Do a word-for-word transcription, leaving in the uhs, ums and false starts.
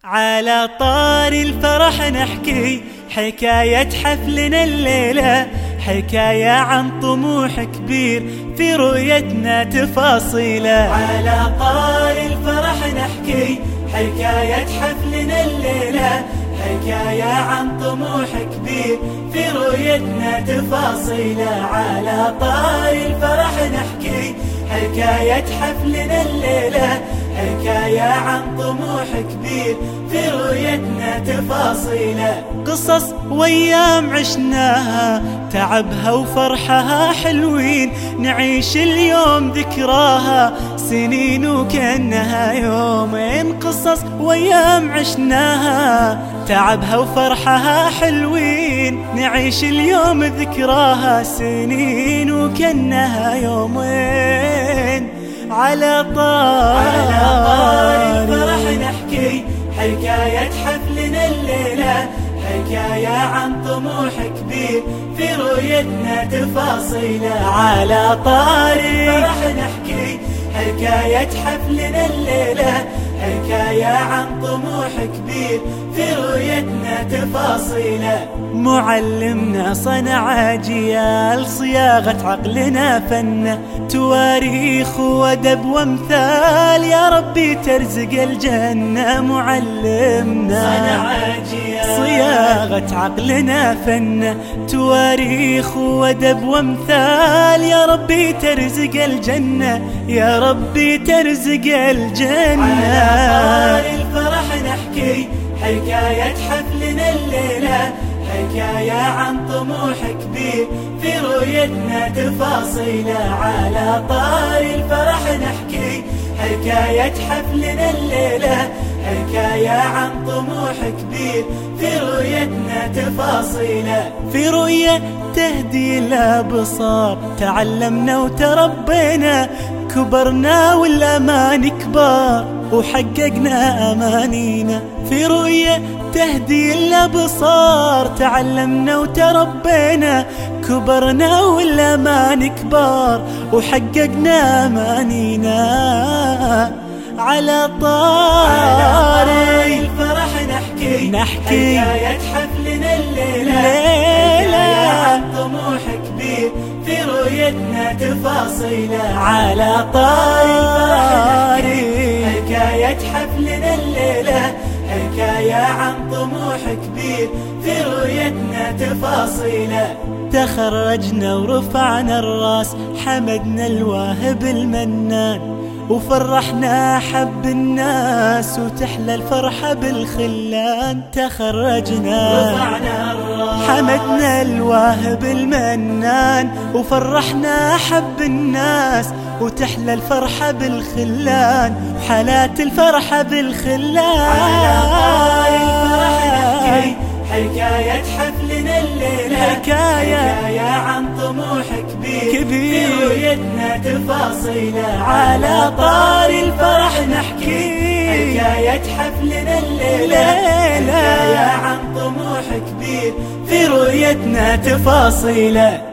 على طار الفرح نحكي حكاية حفلنا الليلة، حكاية عن طموح كبير في رؤيتنا تفاصيله. على طار الفرح نحكي حكاية حفلنا الليلة، حكاية عن طموح كبير في رؤيتنا تفاصيله. على طار الفرح نحكي حكاية حفلنا الليلة، حكاية عن طموح كبير في رؤيتنا تفاصيله. قصص وأيام عشناها تعبها وفرحها حلوين، نعيش اليوم ذكراها سنين وكأنها يومين. قصص وأيام عشناها تعبها وفرحها حلوين، نعيش اليوم ذكراها سنين وكأنها يومين. على طار الفرح نحكي حكاية حفلنا الليلة، حكاية عن طموح كبير في رؤيتنا تفاصيله. على طار الفرح نحكي حكاية حفلنا الليلة، حكاية عن طموح كبير في رؤيتنا تفاصيله. معلمنا صنع أجيال صياغة عقلنا فن، تواريخ وأدب وامثال يا ربي ترزق الجنة. معلمنا صنع أجيال صياغة عقلنا فن، تواريخ وأدب وامثال يا ربي ترزق الجنة، يا ربي ترزق الجنة. على طار الفرح نحكي حكاية حفلنا الليلة، حكاية عن طموح كبير في رؤيتنا تفاصيله. على طار الفرح نحكي حكاية حفلنا الليلة، حكاية عن طموح كبير في رؤيتنا تفاصيله. في رؤية تهدي الأبصار تعلمنا وتربينا، كبرنا والأمان كبار وحققنا أمانينا. في رؤية تهدي الأبصار تعلمنا وتربينا، كبرنا والأمان كبار وحققنا أمانينا. على طار الفرح نحكي نحكي حكاية حفلنا الليلة، حكاية عن طموح كبير في رؤيتنا تفاصيله. على طار الفرح نحكي حكاية حفلنا الليلة، حكاية عن طموح كبير في رؤيتنا تفاصيله. تخرجنا ورفعنا الراس حمدنا الواهب المنان، وفرحنا حب الناس وتحلى الفرحة بالخلان. تخرجنا ورفعنا الراس حمدنا الواهب المنان، وفرحنا حب الناس وتحلى الفرحة بالخلان، وحالات الفرحة بالخلان. على طار الفرح نحكي حكاية حفلنا الليلة، حكاية, حكاية عن طموح كبير, كبير في رؤيتنا تفاصيله. على طار الفرح نحكي حكاية حفلنا الليلة، حكاية عن طموح كبير في رؤيتنا تفاصيله.